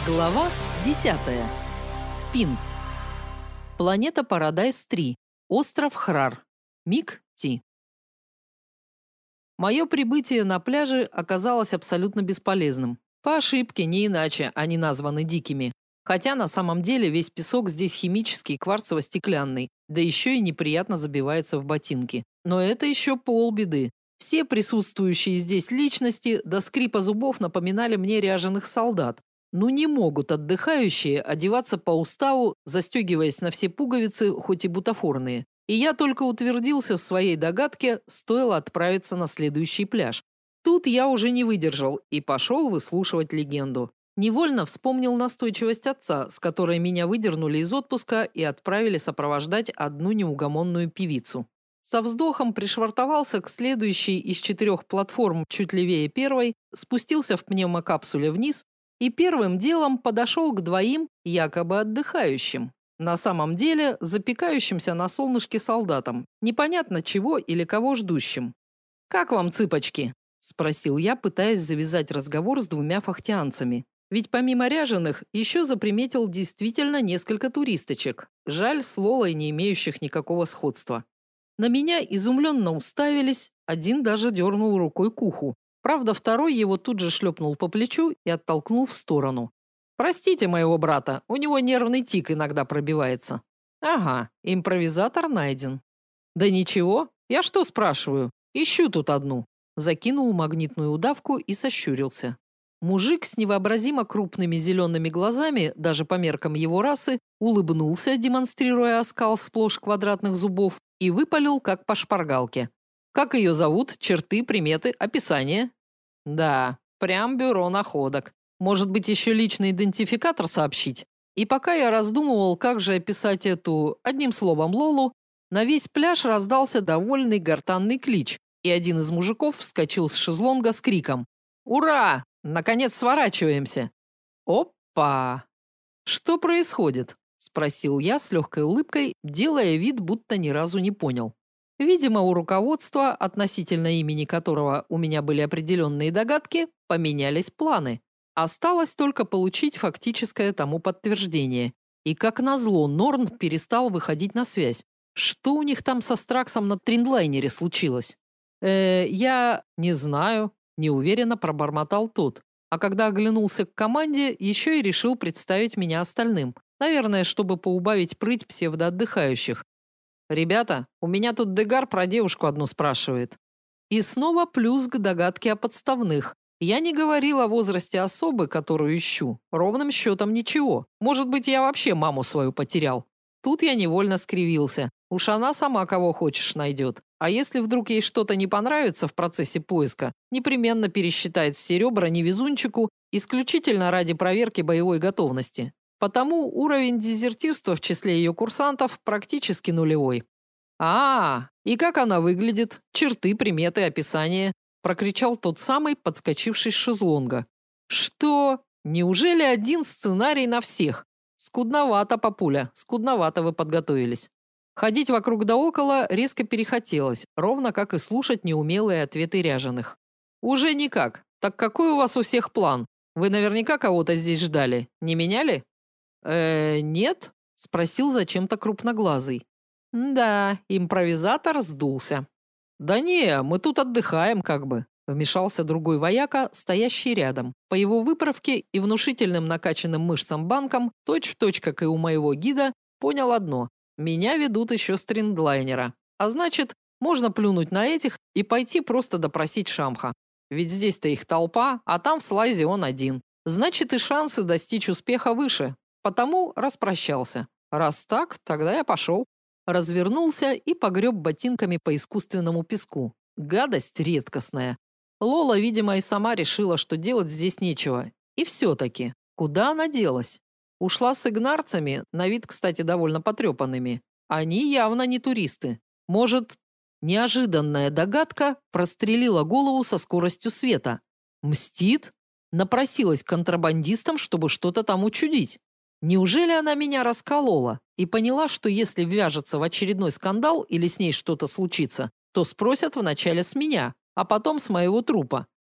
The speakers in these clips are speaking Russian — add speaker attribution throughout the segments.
Speaker 1: Глава 10. Спин. Планета Парадайз-3. Остров Храр. Мик Ти. Мое прибытие на пляже оказалось абсолютно бесполезным. По ошибке, не иначе, они названы дикими. Хотя на самом деле весь песок здесь химический, кварцево-стеклянный, да еще и неприятно забивается в ботинки. Но это еще полбеды. Все присутствующие здесь личности до скрипа зубов напоминали мне ряженых солдат. Ну не могут отдыхающие одеваться по уставу, застегиваясь на все пуговицы, хоть и бутафорные. И я только утвердился в своей догадке, стоило отправиться на следующий пляж. Тут я уже не выдержал и пошел выслушивать легенду. Невольно вспомнил настойчивость отца, с которой меня выдернули из отпуска и отправили сопровождать одну неугомонную певицу. Со вздохом пришвартовался к следующей из 4 платформ чуть левее первой, спустился в пневмокапсуле вниз и первым делом подошел к двоим якобы отдыхающим. На самом деле запекающимся на солнышке солдатам, непонятно чего или кого ждущим. «Как вам, цыпочки?» – спросил я, пытаясь завязать разговор с двумя фахтианцами. Ведь помимо ряженых еще заприметил действительно несколько туристочек. Жаль, с Лолой не имеющих никакого сходства. На меня изумленно уставились, один даже дернул рукой к уху. Правда, второй его тут же шлепнул по плечу и оттолкнул в сторону. «Простите моего брата, у него нервный тик иногда пробивается». «Ага, импровизатор найден». «Да ничего, я что спрашиваю? Ищу тут одну». Закинул магнитную удавку и сощурился. Мужик с невообразимо крупными зелеными глазами, даже по меркам его расы, улыбнулся, демонстрируя оскал сплошь квадратных зубов, и выпалил, как по шпаргалке. «Как ее зовут? Черты, приметы, описание?» «Да, прям бюро находок. Может быть, еще личный идентификатор сообщить?» И пока я раздумывал, как же описать эту, одним словом, Лолу, на весь пляж раздался довольный гортанный клич, и один из мужиков вскочил с шезлонга с криком: «Ура! Наконец сворачиваемся!» «Опа! Что происходит?» – спросил я с легкой улыбкой, делая вид, будто ни разу не понял. Видимо, у руководства, относительно имени которого у меня были определенные догадки, поменялись планы. Осталось только получить фактическое тому подтверждение. И как назло, Норн перестал выходить на связь. Что у них там со Страксом на триндлайнере случилось? Я не знаю, неуверенно пробормотал тот. А когда оглянулся к команде, еще и решил представить меня остальным. Наверное, чтобы поубавить прыть псевдоотдыхающих. «Ребята, у меня тут Дегар про девушку одну спрашивает». И снова плюс к догадке о подставных. Я не говорил о возрасте особы, которую ищу. Ровным счетом ничего. Может быть, я вообще маму свою потерял. Тут я невольно скривился. Уж она сама кого хочешь найдет. А если вдруг ей что-то не понравится в процессе поиска, непременно пересчитает все ребра невезунчику исключительно ради проверки боевой готовности. Потому уровень дезертирства в числе ее курсантов практически нулевой. И как она выглядит? Черты, приметы, описание?» – прокричал тот самый, подскочивший с шезлонга. «Что? Неужели один сценарий на всех? Скудновато, папуля, скудновато вы подготовились». Ходить вокруг да около резко перехотелось, ровно как и слушать неумелые ответы ряженых. «Уже никак. Так какой у вас у всех план? Вы наверняка кого-то здесь ждали. Не меняли?» Нет?» – спросил зачем-то крупноглазый. «Да, импровизатор сдулся». «Да не, мы тут отдыхаем как бы», – вмешался другой вояка, стоящий рядом. По его выправке и внушительным накачанным мышцам банкам, точь-в-точь, как и у моего гида, понял одно – меня ведут еще с триндлайнера. А значит, можно плюнуть на этих и пойти просто допросить Шамха. Ведь здесь-то их толпа, а там в слайзе он один. Значит, и шансы достичь успеха выше. Потому распрощался. Раз так, тогда я пошел. Развернулся и погреб ботинками по искусственному песку. Гадость редкостная. Лола, видимо, и сама решила, что делать здесь нечего. И все-таки, куда она делась? Ушла с игнарцами, на вид, кстати, довольно потрепанными. Они явно не туристы. Может, неожиданная догадка прострелила голову со скоростью света. Мстит? Напросилась к контрабандистам, чтобы что-то там учудить. Неужели она меня расколола и поняла, что если ввяжется в очередной скандал или с ней что-то случится, то спросят вначале с меня, а потом с моего трупа?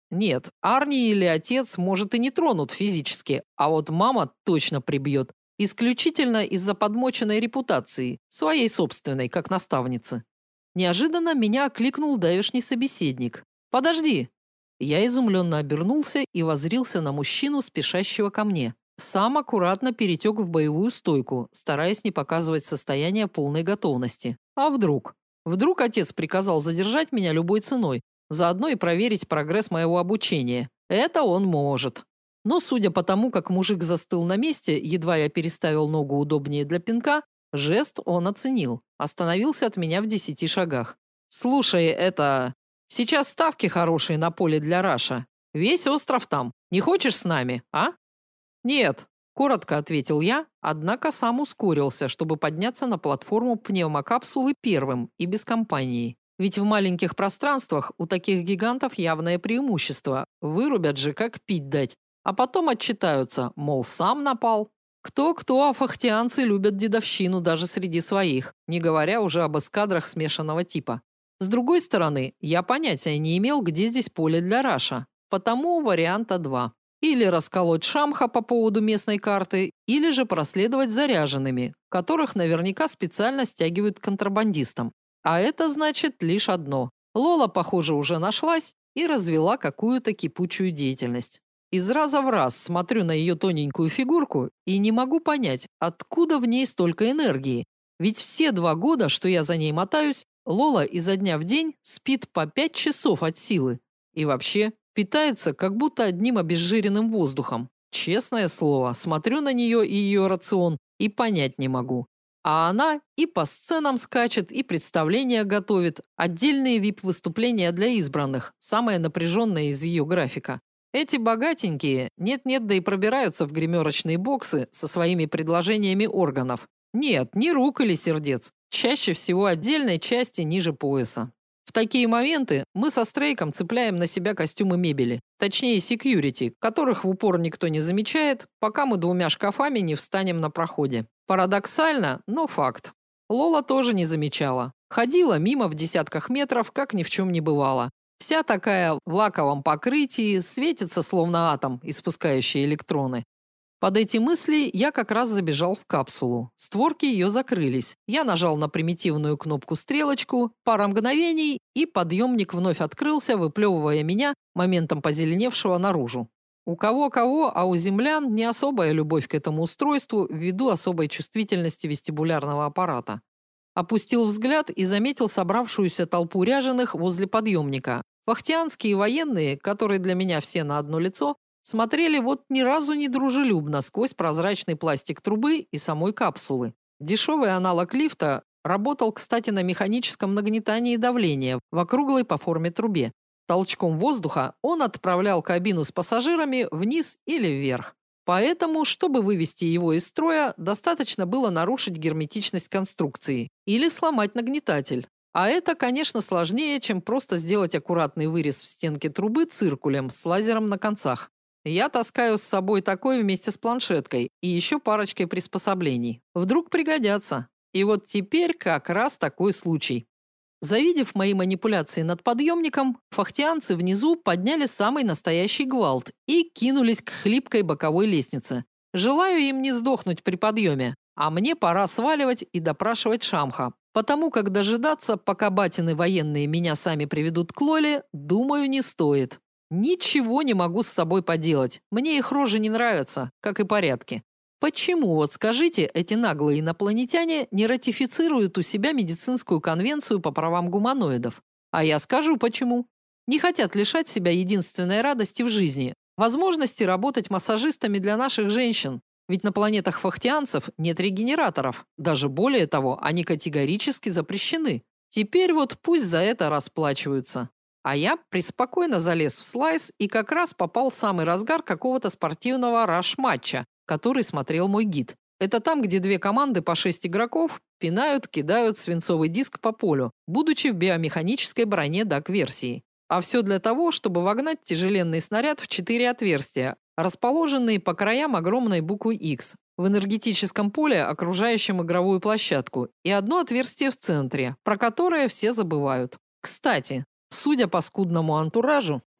Speaker 1: Нет, Арни или отец, может, и не тронут физически, а вот мама точно прибьет. Исключительно из-за подмоченной репутации, своей собственной, как наставницы. Неожиданно меня окликнул давешний собеседник. «Подожди!» Я изумленно обернулся и воззрился на мужчину, спешащего ко мне. Сам аккуратно перетек в боевую стойку, стараясь не показывать состояние полной готовности. А вдруг? Вдруг отец приказал задержать меня любой ценой, заодно и проверить прогресс моего обучения. Это он может. Но судя по тому, как мужик застыл на месте, едва я переставил ногу удобнее для пинка, жест он оценил. Остановился от меня в 10 шагах. «Слушай, это... Сейчас ставки хорошие на поле для раша. Весь остров там. Не хочешь с нами, а?» «Нет», – коротко ответил я, однако сам ускорился, чтобы подняться на платформу пневмокапсулы первым и без компании. Ведь в маленьких пространствах у таких гигантов явное преимущество. Вырубят же, как пить дать. А потом отчитаются, мол, сам напал. Кто-кто, а фахтианцы любят дедовщину даже среди своих, не говоря уже об эскадрах смешанного типа. С другой стороны, я понятия не имел, где здесь поле для раша. Потому варианта два. Или расколоть Шамха по поводу местной карты, или же проследовать заряженными, которых наверняка специально стягивают к контрабандистам. А это значит лишь одно. Лола, похоже, уже нашлась и развела какую-то кипучую деятельность. Из раза в раз смотрю на ее тоненькую фигурку и не могу понять, откуда в ней столько энергии. Ведь все 2 года, что я за ней мотаюсь, Лола изо дня в день спит по 5 часов от силы. И вообще, питается как будто одним обезжиренным воздухом. Честное слово, смотрю на нее и ее рацион и понять не могу. А она и по сценам скачет, и представления готовит, отдельные VIP-выступления для избранных, самое напряженное из ее графика. Эти богатенькие нет-нет, да и пробираются в гримерочные боксы со своими предложениями органов. Нет, не рук или сердец, чаще всего отдельной части ниже пояса. В такие моменты мы со Стрейком цепляем на себя костюмы мебели, точнее секьюрити, которых в упор никто не замечает, пока мы 2 шкафами не встанем на проходе. Парадоксально, но факт. Лола тоже не замечала. Ходила мимо в десятках метров, как ни в чем не бывало. Вся такая в лаковом покрытии, светится словно атом, испускающий электроны. Под эти мысли я как раз забежал в капсулу. Створки ее закрылись. Я нажал на примитивную кнопку-стрелочку, пара мгновений, и подъемник вновь открылся, выплевывая меня, моментом позеленевшего, наружу. У кого-кого, а у землян не особая любовь к этому устройству ввиду особой чувствительности вестибулярного аппарата. Опустил взгляд и заметил собравшуюся толпу ряженых возле подъемника. Вахтианские военные, которые для меня все на одно лицо, смотрели вот ни разу не дружелюбно сквозь прозрачный пластик трубы и самой капсулы. Дешевый аналог лифта работал, кстати, на механическом нагнетании давления в округлой по форме трубе. Толчком воздуха он отправлял кабину с пассажирами вниз или вверх. Поэтому, чтобы вывести его из строя, достаточно было нарушить герметичность конструкции или сломать нагнетатель. А это, конечно, сложнее, чем просто сделать аккуратный вырез в стенке трубы циркулем с лазером на концах. Я таскаю с собой такой вместе с планшеткой и еще парочкой приспособлений. Вдруг пригодятся. И вот теперь как раз такой случай. Завидев мои манипуляции над подъемником, фахтианцы внизу подняли самый настоящий гвалт и кинулись к хлипкой боковой лестнице. Желаю им не сдохнуть при подъеме, а мне пора сваливать и допрашивать Шамха. Потому как дожидаться, пока батины военные меня сами приведут к Лоле, думаю, не стоит. Ничего не могу с собой поделать. Мне их рожи не нравятся, как и порядки. Почему, вот скажите, эти наглые инопланетяне не ратифицируют у себя медицинскую конвенцию по правам гуманоидов? А я скажу почему. Не хотят лишать себя единственной радости в жизни – возможности работать массажистами для наших женщин. Ведь на планетах фахтианцев нет регенераторов. Даже более того, они категорически запрещены. Теперь вот пусть за это расплачиваются. А я преспокойно залез в слайс и как раз попал в самый разгар какого-то спортивного раш-матча, который смотрел мой гид. Это там, где 2 команды по 6 игроков пинают, кидают свинцовый диск по полю, будучи в биомеханической броне DAC-версии. А все для того, чтобы вогнать тяжеленный снаряд в 4 отверстия, расположенные по краям огромной буквы X, в энергетическом поле, окружающем игровую площадку, и одно отверстие в центре, про которое все забывают. Кстати, судя по скудному антуражу,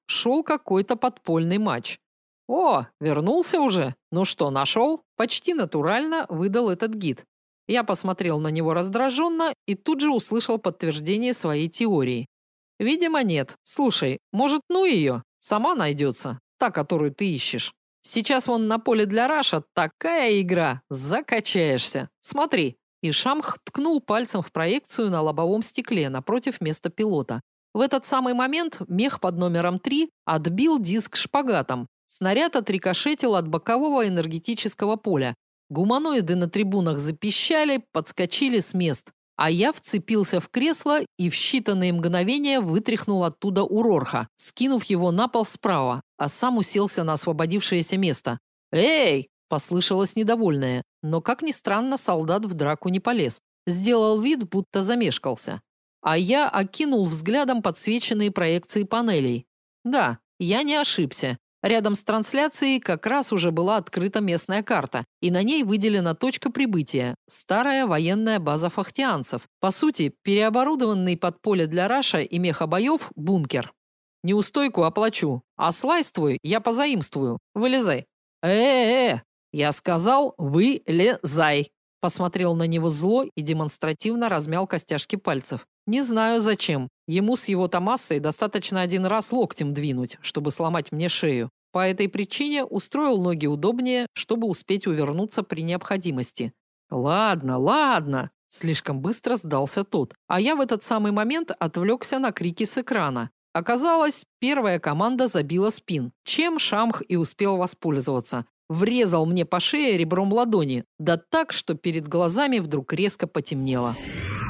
Speaker 1: шел какой-то подпольный матч. О, вернулся уже? Ну что, нашел?» Почти натурально выдал этот гид. Я посмотрел на него раздраженно и тут же услышал подтверждение своей теории. Видимо, нет. Слушай, может, ну ее? Сама найдется. Та, которую ты ищешь. Сейчас вон на поле для раша такая игра. Закачаешься. Смотри. И Шамх ткнул пальцем в проекцию на лобовом стекле напротив места пилота. В этот самый момент мех под номером 3 отбил диск шпагатом. Снаряд отрикошетил от бокового энергетического поля. Гуманоиды на трибунах запищали, подскочили с мест. А я вцепился в кресло и в считанные мгновения вытряхнул оттуда Урорха, скинув его на пол справа, а сам уселся на освободившееся место. «Эй!» – послышалось недовольное, но, как ни странно, солдат в драку не полез. Сделал вид, будто замешкался. А я окинул взглядом подсвеченные проекции панелей. Да, я не ошибся. Рядом с трансляцией как раз уже была открыта местная карта, и на ней выделена точка прибытия – старая военная база фахтианцев. По сути, переоборудованный под поле для раша и мехобоев бункер. Неустойку оплачу, а слайс твой я позаимствую. Вылезай. Я сказал, вылезай. Посмотрел на него зло и демонстративно размял костяшки пальцев. Не знаю зачем. Ему с его-то массой достаточно один раз локтем двинуть, чтобы сломать мне шею. По этой причине устроил ноги удобнее, чтобы успеть увернуться при необходимости. Ладно, ладно. Слишком быстро сдался тот. А я в этот самый момент отвлекся на крики с экрана. Оказалось, первая команда забила спин, чем Шамх и успел воспользоваться. Врезал мне по шее ребром ладони, да так, что перед глазами вдруг резко потемнело.